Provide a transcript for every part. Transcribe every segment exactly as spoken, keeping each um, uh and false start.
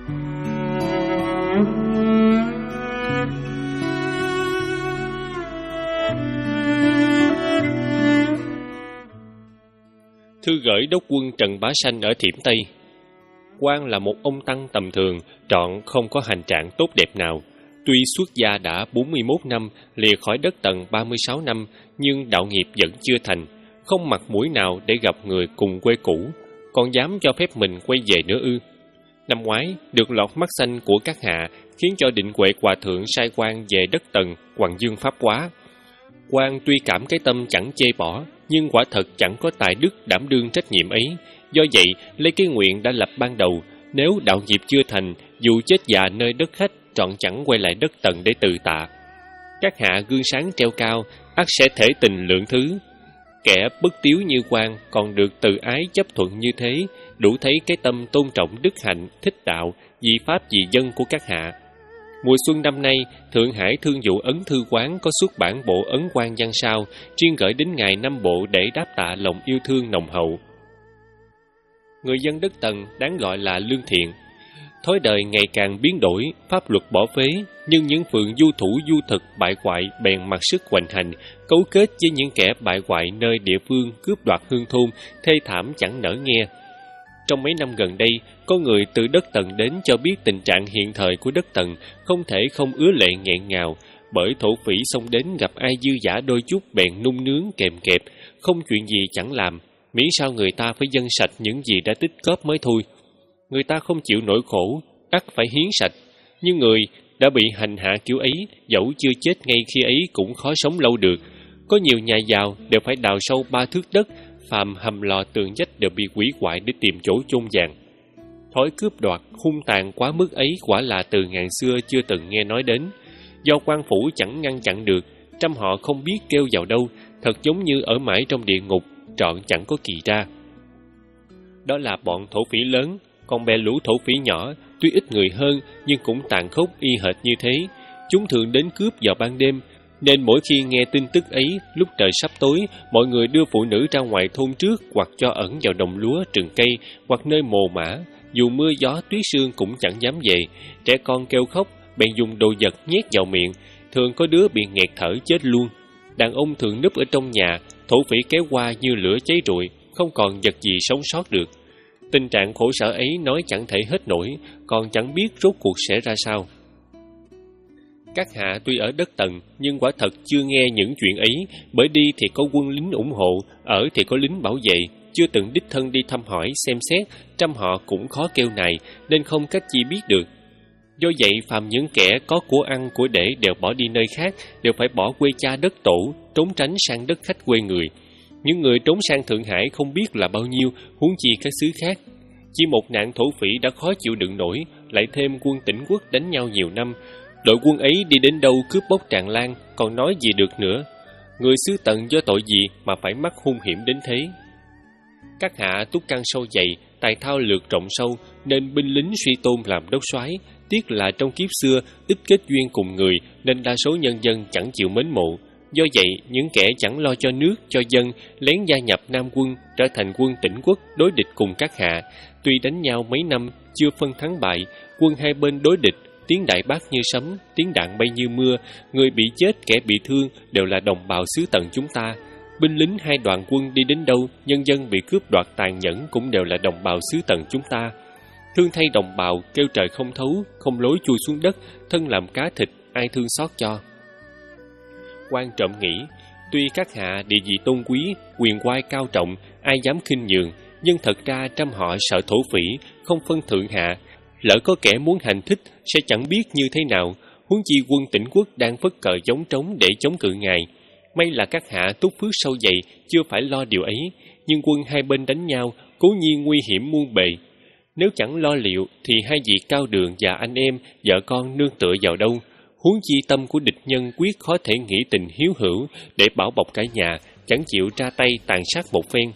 Thư gửi đốc quân Trần Bá Sanh ở Thiểm Tây. Quan là một ông tăng tầm thường, trọn không có hành trạng tốt đẹp nào. Tuy xuất gia đã bốn mươi mốt năm, lìa khỏi đất Tần ba mươi sáu năm, nhưng đạo nghiệp vẫn chưa thành, không mặt mũi nào để gặp người cùng quê cũ, còn dám cho phép mình quay về nữa ư? Năm ngoái, được lọt mắt xanh của các hạ, khiến cho Định Huệ Hòa Thượng sai quan về đất Tần, Hoàng Dương Pháp Hóa. Quan tuy cảm cái tâm chẳng chê bỏ, nhưng quả thật chẳng có tài đức đảm đương trách nhiệm ấy. Do vậy, lấy cái nguyện đã lập ban đầu, nếu đạo nghiệp chưa thành, dù chết già nơi đất khách, trọn chẳng quay lại đất Tần để từ tạ. Các hạ gương sáng treo cao, ắt sẽ thể tình lượng thứ. Kẻ bất tiếu như quan còn được từ ái chấp thuận như thế, đủ thấy cái tâm tôn trọng đức hạnh, thích đạo, vì pháp vì dân của các hạ. Mùa xuân năm nay, Thượng Hải Thương vụ Ấn Thư Quán có xuất bản bộ Ấn Quan văn sao, riêng gửi đến ngài năm bộ để đáp tạ lòng yêu thương nồng hậu. Người dân đất Tần đáng gọi là lương thiện. Thói đời ngày càng biến đổi, pháp luật bỏ phế, nhưng những phường du thủ du thực bại hoại bèn mặc sức hoành hành, cấu kết với những kẻ bại hoại nơi địa phương cướp đoạt hương thôn, thê thảm chẳng nỡ nghe. Trong mấy năm gần đây, có người từ đất Tần đến cho biết tình trạng hiện thời của đất Tần không thể không ứa lệ nghẹn ngào, bởi thổ phỉ xông đến gặp ai dư dả đôi chút bèn nung nướng kèm kẹp, không chuyện gì chẳng làm, miễn sao người ta phải dâng sạch những gì đã tích góp mới thôi. Người ta không chịu nỗi khổ, ắt phải hiến sạch, nhưng người đã bị hành hạ kiểu ấy, dẫu chưa chết ngay khi ấy cũng khó sống lâu được. Có nhiều nhà giàu đều phải đào sâu ba thước đất, phàm hầm lò tường vách đều bị hủy hoại để tìm chỗ chôn vàng. Thói cướp đoạt, hung tàn quá mức ấy quả là từ ngàn xưa chưa từng nghe nói đến. Do quan phủ chẳng ngăn chặn được, trăm họ không biết kêu vào đâu, thật giống như ở mãi trong địa ngục, trọn chẳng có kỳ ra. Đó là bọn thổ phỉ lớn, còn bè lũ thổ phỉ nhỏ, tuy ít người hơn nhưng cũng tàn khốc y hệt như thế. Chúng thường đến cướp vào ban đêm, nên mỗi khi nghe tin tức ấy, lúc trời sắp tối, mọi người đưa phụ nữ ra ngoài thôn trước, hoặc cho ẩn vào đồng lúa, rừng cây, hoặc nơi mồ mả. Dù mưa gió tuyết sương cũng chẳng dám về. Trẻ con kêu khóc, bèn dùng đồ vật nhét vào miệng, thường có đứa bị nghẹt thở chết luôn. Đàn ông thường núp ở trong nhà, thổ phỉ kéo qua như lửa cháy rụi, không còn vật gì sống sót được. Tình trạng khổ sở ấy nói chẳng thể hết nổi, còn chẳng biết rốt cuộc sẽ ra sao. Các hạ tuy ở đất Tần, nhưng quả thật chưa nghe những chuyện ấy, bởi đi thì có quân lính ủng hộ, ở thì có lính bảo vệ, chưa từng đích thân đi thăm hỏi, xem xét, trăm họ cũng khó kêu nài, nên không cách chi biết được. Do vậy, phàm những kẻ có của ăn của để đều bỏ đi nơi khác, đều phải bỏ quê cha đất tổ, trốn tránh sang đất khách quê người. Những người trốn sang Thượng Hải không biết là bao nhiêu, huống chi các xứ khác. Chỉ một nạn thổ phỉ đã khó chịu đựng nổi, lại thêm quân Tỉnh Quốc đánh nhau nhiều năm. Đội quân ấy đi đến đâu cướp bóc tràn lan, còn nói gì được nữa. Người xứ Tần do tội gì mà phải mắc hung hiểm đến thế? Các hạ túc căn sâu dày, tài thao lược rộng sâu, nên binh lính suy tôn làm đốc soái. Tiếc là trong kiếp xưa ít kết duyên cùng người, nên đa số nhân dân chẳng chịu mến mộ. Do vậy, những kẻ chẳng lo cho nước, cho dân, lén gia nhập Nam quân, trở thành quân Tỉnh Quốc đối địch cùng các hạ. Tuy đánh nhau mấy năm, chưa phân thắng bại, quân hai bên đối địch, tiếng đại bác như sấm, tiếng đạn bay như mưa, người bị chết, kẻ bị thương đều là đồng bào xứ Tần chúng ta. Binh lính hai đoàn quân đi đến đâu, nhân dân bị cướp đoạt tàn nhẫn cũng đều là đồng bào xứ Tần chúng ta. Thương thay đồng bào, kêu trời không thấu, không lối chui xuống đất, thân làm cá thịt, ai thương xót cho. Quan trộm nghĩ, tuy các hạ địa vị tôn quý, quyền oai cao trọng, ai dám khinh nhường, nhưng thật ra trăm họ sợ thổ phỉ, không phân thượng hạ. Lỡ có kẻ muốn hành thích, sẽ chẳng biết như thế nào, huống chi quân Tỉnh Quốc đang phất cờ chống trống để chống cự ngài. May là các hạ túc phước sâu dày, chưa phải lo điều ấy, nhưng quân hai bên đánh nhau, cố nhiên nguy hiểm muôn bề. Nếu chẳng lo liệu, thì hai vị cao đường và anh em, vợ con nương tựa vào đâu? Huống chi tâm của địch nhân quyết khó thể nghĩ tình hiếu hữu để bảo bọc cả nhà, chẳng chịu ra tay tàn sát một phen.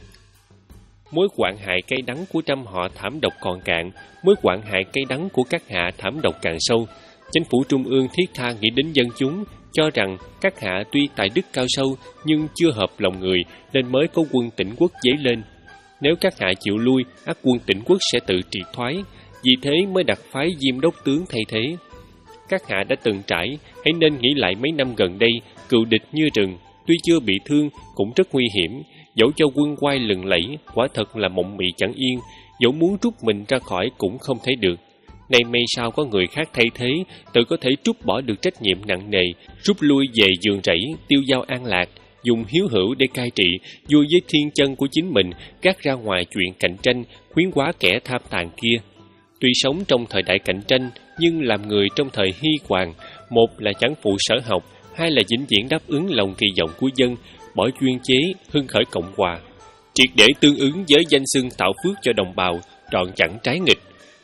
Mối hoạn hại cay đắng của trăm họ thảm độc còn cạn, mối hoạn hại cay đắng của các hạ thảm độc càng sâu. Chính phủ trung ương thiết tha nghĩ đến dân chúng, cho rằng các hạ tuy tài đức cao sâu nhưng chưa hợp lòng người, nên mới có quân Tỉnh Quốc dấy lên. Nếu các hạ chịu lui, ắt quân Tỉnh Quốc sẽ tự triệt thoái. vì thế mới đặt phái Diêm Đốc tướng thay thế. Các hạ đã từng trải, hãy nên nghĩ lại mấy năm gần đây, cừu địch như rừng, tuy chưa bị thương cũng rất nguy hiểm, dẫu cho quân quay lừng lẫy, quả thật là mộng mị chẳng yên, dẫu muốn rút mình ra khỏi cũng không thấy được. Nay may sao có người khác thay thế, tự có thể trút bỏ được trách nhiệm nặng nề, rút lui về giường rẫy, tiêu dao an lạc, dùng hiếu hữu để cai trị, vui với thiên chân của chính mình, gác ra ngoài chuyện cạnh tranh, khuyến hóa kẻ tham tàn kia. Tuy sống trong thời đại cạnh tranh, nhưng làm người trong thời hy hoàng, một là chẳng phụ sở học, hai là vĩnh viễn đáp ứng lòng kỳ vọng của dân, bỏ chuyên chế, hưng khởi cộng hòa, triệt để tương ứng với danh xưng tạo phước cho đồng bào, trọn chẳng trái nghịch.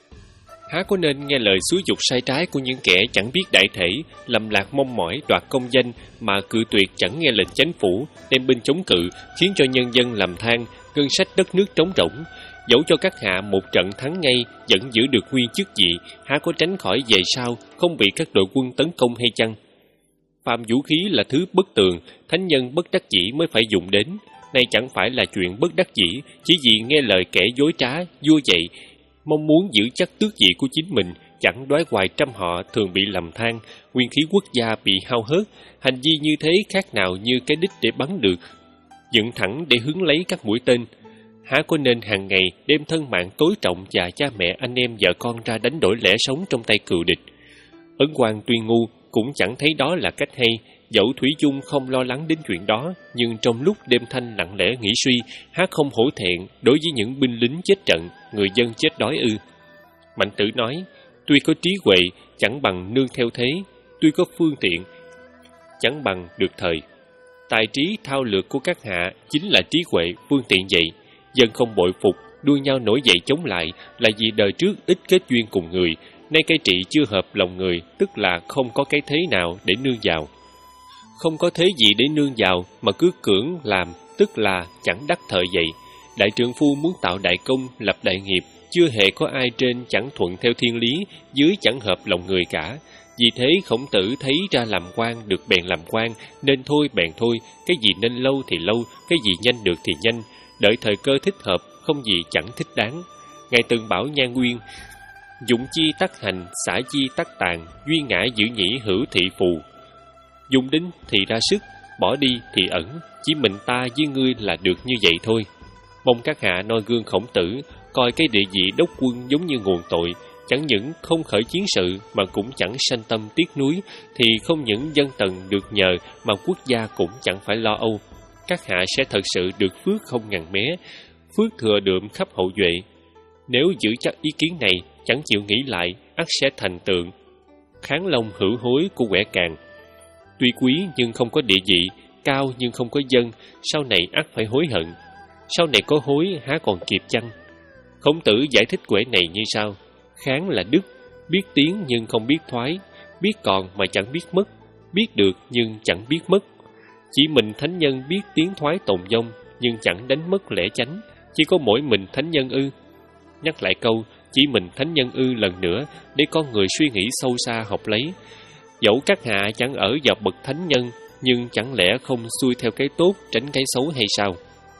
Há có nên nghe lời xúi dục sai trái của những kẻ chẳng biết đại thể, lầm lạc mong mỏi đoạt công danh mà cự tuyệt chẳng nghe lệnh chánh phủ, đem binh chống cự, khiến cho nhân dân lầm than, ngân sách đất nước trống rỗng. Dẫu cho các hạ một trận thắng ngay, vẫn giữ được nguyên chức gì, há có tránh khỏi về sau không bị các đội quân tấn công hay chăng? Phạm vũ khí là thứ bất tường, thánh nhân bất đắc dĩ mới phải dùng đến. Nay chẳng phải là chuyện bất đắc dĩ, chỉ vì nghe lời kẻ dối trá, vua dạy, mong muốn giữ chắc tước vị của chính mình, chẳng đoái hoài trăm họ thường bị lầm than, nguyên khí quốc gia bị hao hớt. Hành vi như thế khác nào như cái đích để bắn được, dựng thẳng để hướng lấy các mũi tên. Há có nên hàng ngày đem thân mạng tối trọng và cha mẹ anh em vợ con ra đánh đổi lẽ sống trong tay cừu địch? Ấn Quang tuy ngu cũng chẳng thấy đó là cách hay, dẫu thủy chung không lo lắng đến chuyện đó, nhưng trong lúc đêm thanh lặng lẽ nghĩ suy, há không hổ thẹn đối với những binh lính chết trận, người dân chết đói ư? Mạnh Tử nói, tuy có trí huệ chẳng bằng nương theo thế, tuy có phương tiện chẳng bằng được thời. Tài trí thao lược của các hạ chính là trí huệ phương tiện vậy. Dân không bội phục, đua nhau nổi dậy chống lại là vì đời trước ít kết duyên cùng người, nay cái trị chưa hợp lòng người, tức là không có cái thế nào để nương vào. Không có thế gì để nương vào mà cứ cưỡng làm, tức là chẳng đắc thời vậy. Đại trượng phu muốn tạo đại công, lập đại nghiệp, chưa hề có ai trên chẳng thuận theo thiên lý, dưới chẳng hợp lòng người cả. Vì thế Khổng Tử thấy ra làm quan được bèn làm quan, nên thôi bèn thôi, cái gì nên lâu thì lâu, cái gì nhanh được thì nhanh, đợi thời cơ thích hợp, không gì chẳng thích đáng. Ngài từng bảo Nhan Nguyên, dụng chi tắc hành, xả chi tắc tàn, duy ngã giữ nhĩ hữu thị phù. Dùng đến thì ra sức, bỏ đi thì ẩn, chỉ mình ta với ngươi là được như vậy thôi. Mong các hạ noi gương Khổng Tử, coi cái địa vị đốc quân giống như nguồn tội, chẳng những không khởi chiến sự mà cũng chẳng sanh tâm tiếc nuối, thì không những dân tần được nhờ mà quốc gia cũng chẳng phải lo âu. Các hạ sẽ thật sự được phước không ngàn mé, phước thừa đượm khắp hậu duệ. Nếu giữ chắc ý kiến này, chẳng chịu nghĩ lại, ắt sẽ thành tượng kháng long hữu hối của quẻ càng. Tuy quý nhưng không có địa vị, cao nhưng không có dân, sau này ắt phải hối hận. Sau này có hối há còn kịp chăng? Khổng Tử giải thích quẻ này như sau: kháng là đức, biết tiến nhưng không biết thoái, biết còn mà chẳng biết mất, biết được nhưng chẳng biết mất. Chỉ mình thánh nhân biết tiến thoái tồn vong, nhưng chẳng đánh mất lẽ chánh, chỉ có mỗi mình thánh nhân ư? Nhắc lại câu chỉ mình thánh nhân ư lần nữa, để con người suy nghĩ sâu xa học lấy. Dẫu các hạ chẳng ở vào bậc thánh nhân, nhưng chẳng lẽ không xuôi theo cái tốt, tránh cái xấu hay sao?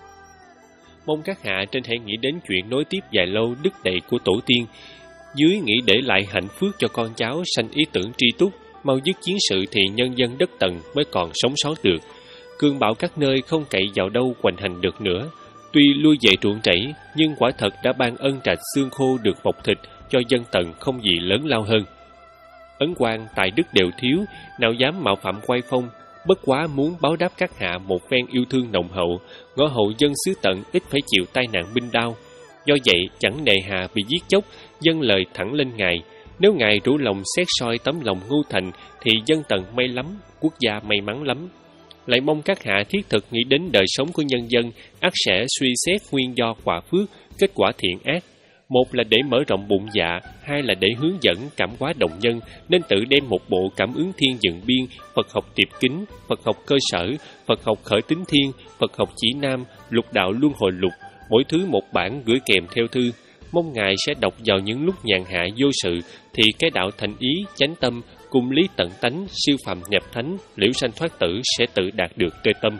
Mong các hạ trên hãy nghĩ đến chuyện nối tiếp dài lâu đức đệ của tổ tiên, dưới nghĩ để lại hạnh phước cho con cháu sanh ý tưởng tri túc, mau dứt chiến sự thì nhân dân đất Tần mới còn sống sót được. Cơn bão các nơi không cậy vào đâu hoành hành được nữa. Tuy lui về ruộng rẫy, nhưng quả thật đã ban ân trạch xương khô được mọc thịt cho dân Tần không gì lớn lao hơn. Ấn Quang tài đức đều thiếu, nào dám mạo phạm quay phong, bất quá muốn báo đáp các hạ một phen yêu thương nồng hậu, ngõ hậu dân xứ Tận ít phải chịu tai nạn binh đao. Do vậy chẳng nề hà bị giết chóc, dâng lời thẳng lên ngài. Nếu ngài rủ lòng xét soi tấm lòng ngu thành, thì dân Tần may lắm, quốc gia may mắn lắm. Lại mong các hạ thiết thực nghĩ đến đời sống của nhân dân, ắt sẽ suy xét nguyên do quả phước, kết quả thiện ác. Một là để mở rộng bụng dạ, hai là để hướng dẫn cảm hóa động nhân, nên tự đem một bộ cảm ứng thiên dựng biên, Phật học tiệp kính, Phật học cơ sở, Phật học khởi tính thiên, Phật học chỉ nam, lục đạo luân hồi lục, mỗi thứ một bản gửi kèm theo thư. Mong ngài sẽ đọc vào những lúc nhàn hạ vô sự, thì cái đạo thành ý, chánh tâm, cùng lý tận tánh, siêu phàm nhập thánh, liễu sanh thoát tử sẽ tự đạt được tươi tâm.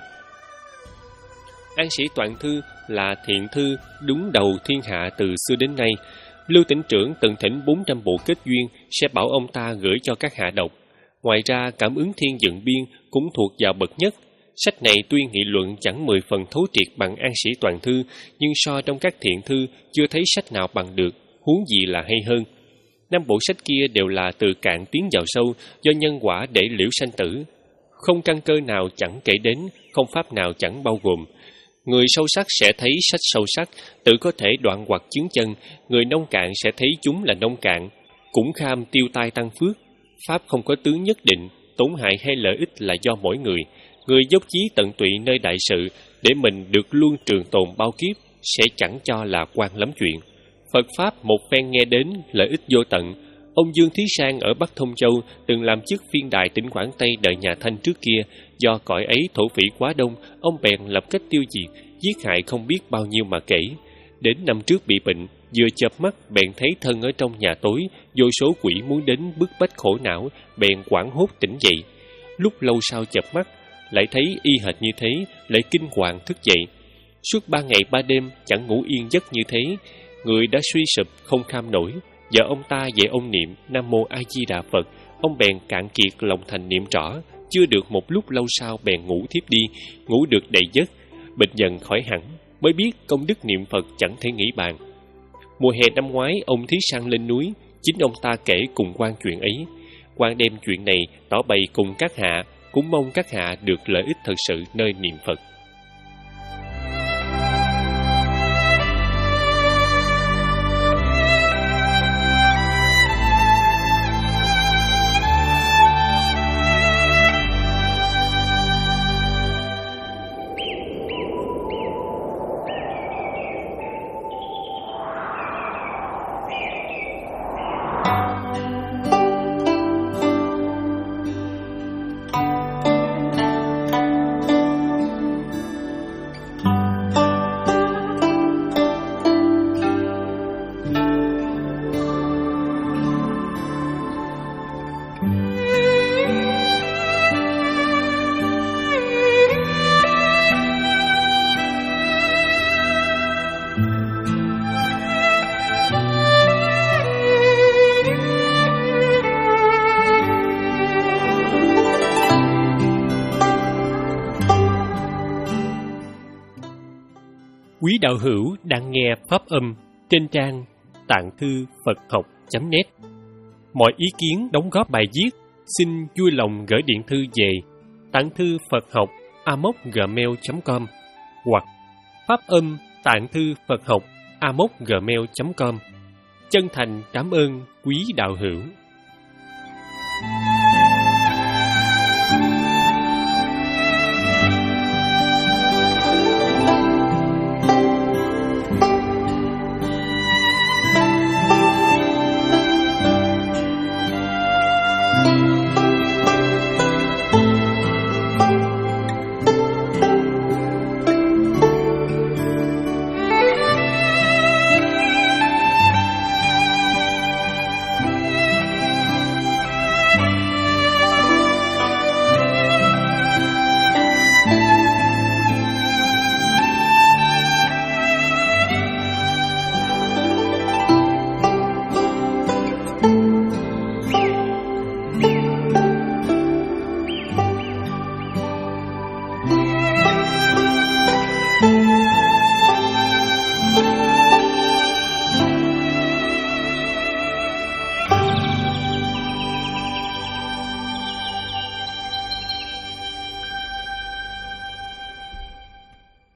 An Sĩ Toàn Thư là thiện thư đúng đầu thiên hạ từ xưa đến nay. Lưu tỉnh trưởng từng thỉnh bốn trăm bộ kết duyên sẽ bảo ông ta gửi cho các hạ đọc. Ngoài ra, Cảm ứng thiên dựng biên cũng thuộc vào bậc nhất. Sách này tuy nghị luận chẳng mười phần thấu triệt bằng An Sĩ Toàn Thư, nhưng so trong các thiện thư chưa thấy sách nào bằng được, huống gì là hay hơn. Năm bộ sách kia đều là từ cạn tiến vào sâu, do nhân quả để liễu sanh tử. Không căn cơ nào chẳng kể đến, không pháp nào chẳng bao gồm. Người sâu sắc sẽ thấy sách sâu sắc, tự có thể đoạn hoặc chứng chân. Người nông cạn sẽ thấy chúng là nông cạn, cũng kham tiêu tai tăng phước. Pháp không có tướng nhất định, tổn hại hay lợi ích là do mỗi người. Người dốc chí tận tụy nơi đại sự, để mình được luôn trường tồn bao kiếp, sẽ chẳng cho là quan lắm chuyện. Phật Pháp một phen nghe đến, lợi ích vô tận. Ông Dương Thí Sang ở Bắc Thông Châu từng làm chức phiên đài tỉnh Quảng Tây đời nhà Thanh trước kia. Do cõi ấy thổ phỉ quá đông, ông bèn lập cách tiêu diệt, giết hại không biết bao nhiêu mà kể. Đến năm trước bị bệnh, vừa chợp mắt bèn thấy thân ở trong nhà tối, vô số quỷ muốn đến bức bách khổ não, bèn hoảng hốt tỉnh dậy. Lúc lâu sau chợp mắt, lại thấy y hệt như thế, lại kinh hoàng thức dậy. Suốt ba ngày ba đêm chẳng ngủ yên giấc như thế, người đã suy sụp không kham nổi. Giờ ông ta về ông niệm Nam Mô A Di Đà Phật, ông bèn cạn kiệt lòng thành niệm rõ. Chưa được một lúc lâu sau bèn ngủ thiếp đi, ngủ được đầy giấc, bệnh dần khỏi hẳn, mới biết công đức niệm Phật chẳng thể nghĩ bàn. Mùa hè năm ngoái, ông Thí Sang lên núi, chính ông ta kể cùng quan chuyện ấy. Quan đem chuyện này tỏ bày cùng các hạ, cũng mong các hạ được lợi ích thật sự nơi niệm Phật. Quý đạo hữu đang nghe pháp âm trên trang tạng thư Phật học chấm net. Mọi ý kiến đóng góp bài viết xin vui lòng gửi điện thư về tạng thư Phật học a mốc gmail chấm com hoặc pháp âm tạng thư Phật học a mốc gmail chấm com. Chân thành cảm ơn quý đạo hữu.